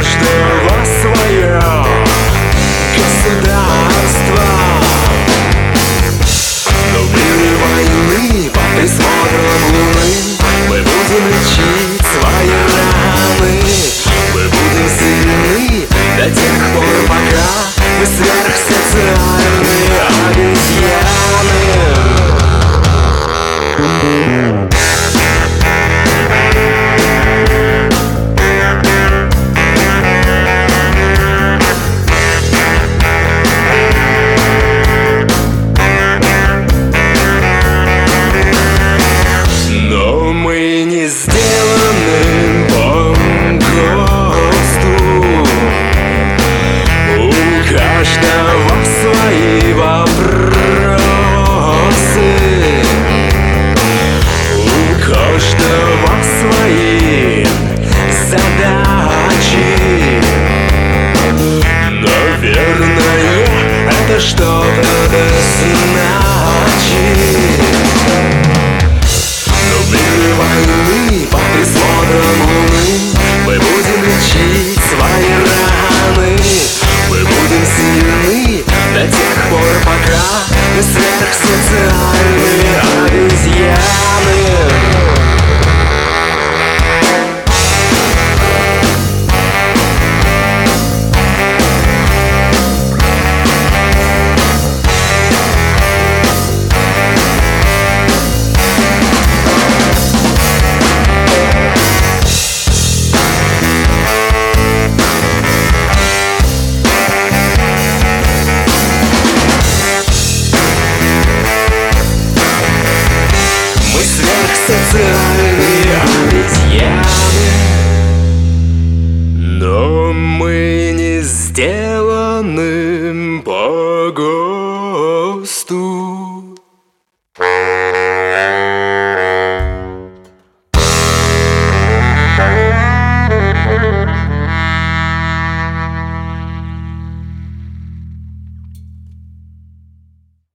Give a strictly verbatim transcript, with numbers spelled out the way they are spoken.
каждого свое государство. Но в мире войны под присмотром луны мы будем лечить свои раны. Мы будем сильны до тех пор, пока мы сверхсоциальные обезьяны. Мы не сделаны по ГОСТу. У каждого свои вопросы, у каждого свои задачи. Наверное, это что-то да значит. Войны под присмотром луны мы будем лечить свои раны. Мы будем сильны до тех пор, пока мы сверхсоциальные обезьяны. Социальные обезьяны. Но мы не сделаны по